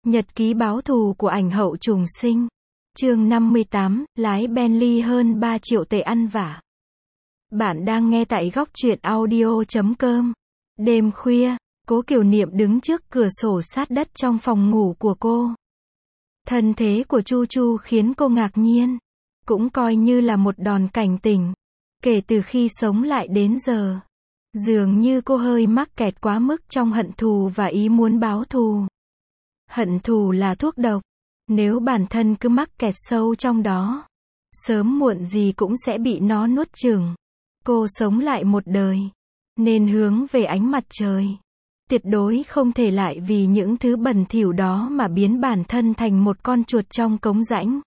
Nhật ký báo thù của ảnh hậu trùng sinh. Chương 58, lái Bentley hơn 3 triệu tệ ăn vạ. Bạn đang nghe tại góc truyện audio.com. Đêm khuya, Cố Kiều Niệm đứng trước cửa sổ sát đất trong phòng ngủ của cô. Thân thế của Chu Chu khiến cô ngạc nhiên. Cũng coi như là một đòn cảnh tỉnh. Kể từ khi sống lại đến giờ, dường như cô hơi mắc kẹt quá mức trong hận thù và ý muốn báo thù. Hận thù là thuốc độc. Nếu bản thân cứ mắc kẹt sâu trong đó, sớm muộn gì cũng sẽ bị nó nuốt chửng. Cô sống lại một đời, nên hướng về ánh mặt trời. Tuyệt đối không thể lại vì những thứ bẩn thỉu đó mà biến bản thân thành một con chuột trong cống rãnh.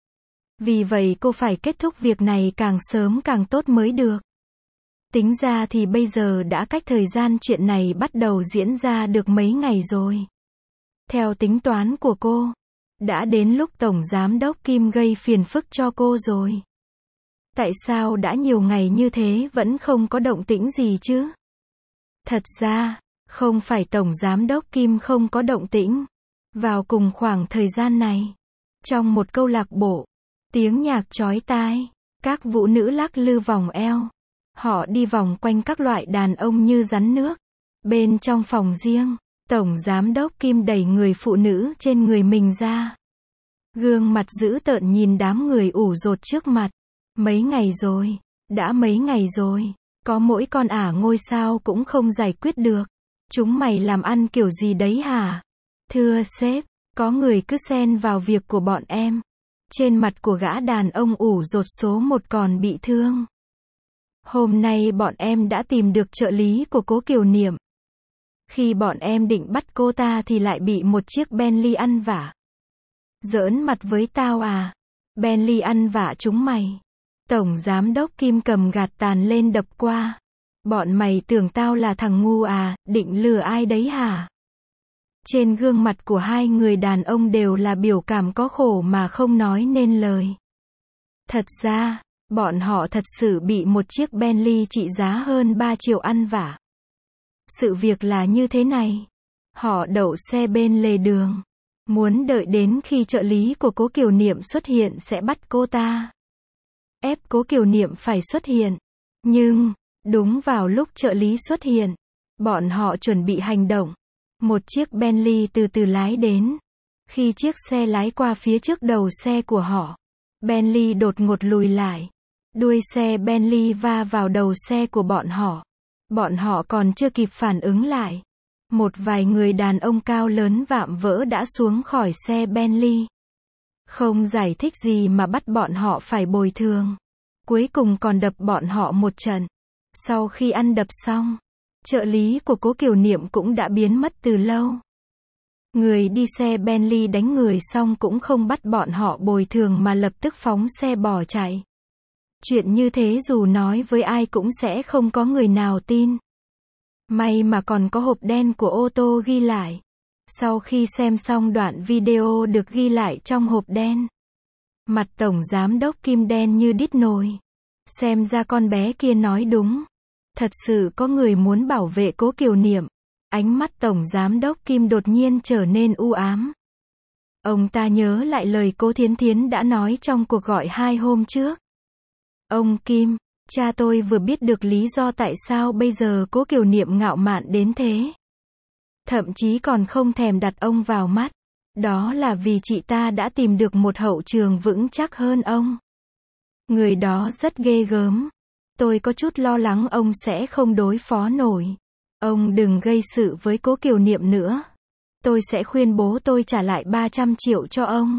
Vì vậy cô phải kết thúc việc này càng sớm càng tốt mới được. Tính ra thì bây giờ đã cách thời gian chuyện này bắt đầu diễn ra được mấy ngày rồi. Theo tính toán của cô, đã đến lúc Tổng Giám đốc Kim gây phiền phức cho cô rồi. Tại sao đã nhiều ngày như thế vẫn không có động tĩnh gì chứ? Thật ra, không phải Tổng Giám đốc Kim không có động tĩnh. Vào cùng khoảng thời gian này, trong một câu lạc bộ, tiếng nhạc chói tai, các vũ nữ lắc lư vòng eo. Họ đi vòng quanh các loại đàn ông như rắn nước. Bên trong phòng riêng, Tổng Giám đốc Kim đẩy người phụ nữ trên người mình ra. Gương mặt dữ tợn nhìn đám người ủ rột trước mặt. Mấy ngày rồi, đã mấy ngày rồi, có mỗi con ngôi sao cũng không giải quyết được. Chúng mày làm ăn kiểu gì đấy hả? Thưa sếp, có người cứ xen vào việc của bọn em. Trên mặt của gã đàn ông ủ rột số 1 còn bị thương. Hôm nay bọn em đã tìm được trợ lý của Cố Kiều Niệm. Khi bọn em định bắt cô ta thì lại bị một chiếc Bentley ăn vạ. Giỡn mặt với tao à? Bentley ăn vạ chúng mày. Tổng Giám đốc Kim cầm gạt tàn lên đập qua. Bọn mày tưởng tao là thằng ngu à, định lừa ai đấy hả? Trên gương mặt của hai người đàn ông đều là biểu cảm có khổ mà không nói nên lời. Thật ra, bọn họ thật sự bị một chiếc Bentley trị giá hơn 3 triệu ăn vạ. Sự việc là như thế này. Họ đậu xe bên lề đường. Muốn đợi đến khi trợ lý của Cố Kiều Niệm xuất hiện sẽ bắt cô ta. Ép Cố Kiều Niệm phải xuất hiện. Nhưng, đúng vào lúc trợ lý xuất hiện, bọn họ chuẩn bị hành động. Một chiếc Bentley từ từ lái đến. Khi chiếc xe lái qua phía trước đầu xe của họ, Bentley đột ngột lùi lại. Đuôi xe Bentley va vào đầu xe của bọn họ. Bọn họ còn chưa kịp phản ứng lại. Một vài người đàn ông cao lớn vạm vỡ đã xuống khỏi xe Bentley. Không giải thích gì mà bắt bọn họ phải bồi thường. Cuối cùng còn đập bọn họ một trận. Sau khi ăn đập xong, trợ lý của Cố Kiều Niệm cũng đã biến mất từ lâu. Người đi xe Bentley đánh người xong cũng không bắt bọn họ bồi thường mà lập tức phóng xe bỏ chạy. Chuyện như thế dù nói với ai cũng sẽ không có người nào tin. May mà còn có hộp đen của ô tô ghi lại. Sau khi xem xong đoạn video được ghi lại trong hộp đen, mặt Tổng Giám đốc Kim đen như đít nồi. Xem ra con bé kia nói đúng. Thật sự có người muốn bảo vệ Cố Kiều Niệm. Ánh mắt Tổng Giám đốc Kim đột nhiên trở nên u ám. Ông ta nhớ lại lời Cố Thiến Thiến đã nói trong cuộc gọi 2 hôm trước. Ông Kim, cha tôi vừa biết được lý do tại sao bây giờ Cố Kiều Niệm ngạo mạn đến thế. Thậm chí còn không thèm đặt ông vào mắt. Đó là vì chị ta đã tìm được một hậu trường vững chắc hơn ông. Người đó rất ghê gớm. Tôi có chút lo lắng ông sẽ không đối phó nổi. Ông đừng gây sự với Cố Kiều Niệm nữa. Tôi sẽ khuyên bố tôi trả lại 300 triệu cho ông.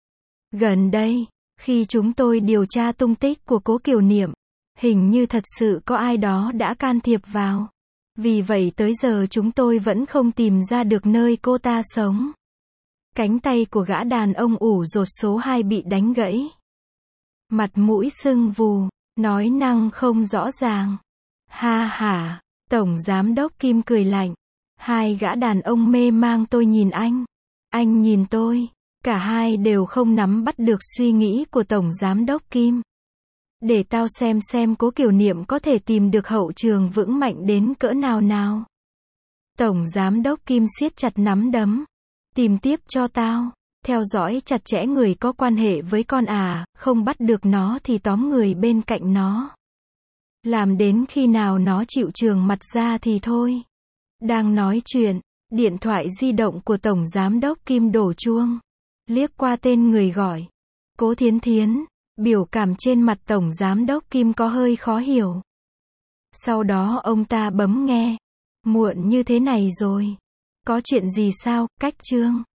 Gần đây, khi chúng tôi điều tra tung tích của Cố Kiều Niệm, hình như thật sự có ai đó đã can thiệp vào. Vì vậy tới giờ chúng tôi vẫn không tìm ra được nơi cô ta sống. Cánh tay của gã đàn ông ủ rột số 2 bị đánh gãy. Mặt mũi sưng vù, nói năng không rõ ràng. Ha ha, Tổng Giám đốc Kim cười lạnh. Hai gã đàn ông mê mang tôi nhìn anh. Anh nhìn tôi. Cả hai đều không nắm bắt được suy nghĩ của Tổng Giám đốc Kim. Để tao xem Cố Kiều Niệm có thể tìm được hậu trường vững mạnh đến cỡ nào nào. Tổng Giám đốc Kim siết chặt nắm đấm. Tìm tiếp cho tao. Theo dõi chặt chẽ người có quan hệ với con à, không bắt được nó thì tóm người bên cạnh nó. Làm đến khi nào nó chịu trường mặt ra thì thôi. Đang nói chuyện, điện thoại di động của Tổng Giám đốc Kim đổ chuông. Liếc qua tên người gọi. Cố Thiến Thiến. Biểu cảm trên mặt Tổng Giám đốc Kim có hơi khó hiểu. Sau đó ông ta bấm nghe. Muộn như thế này rồi. Có chuyện gì sao, Cách Trương?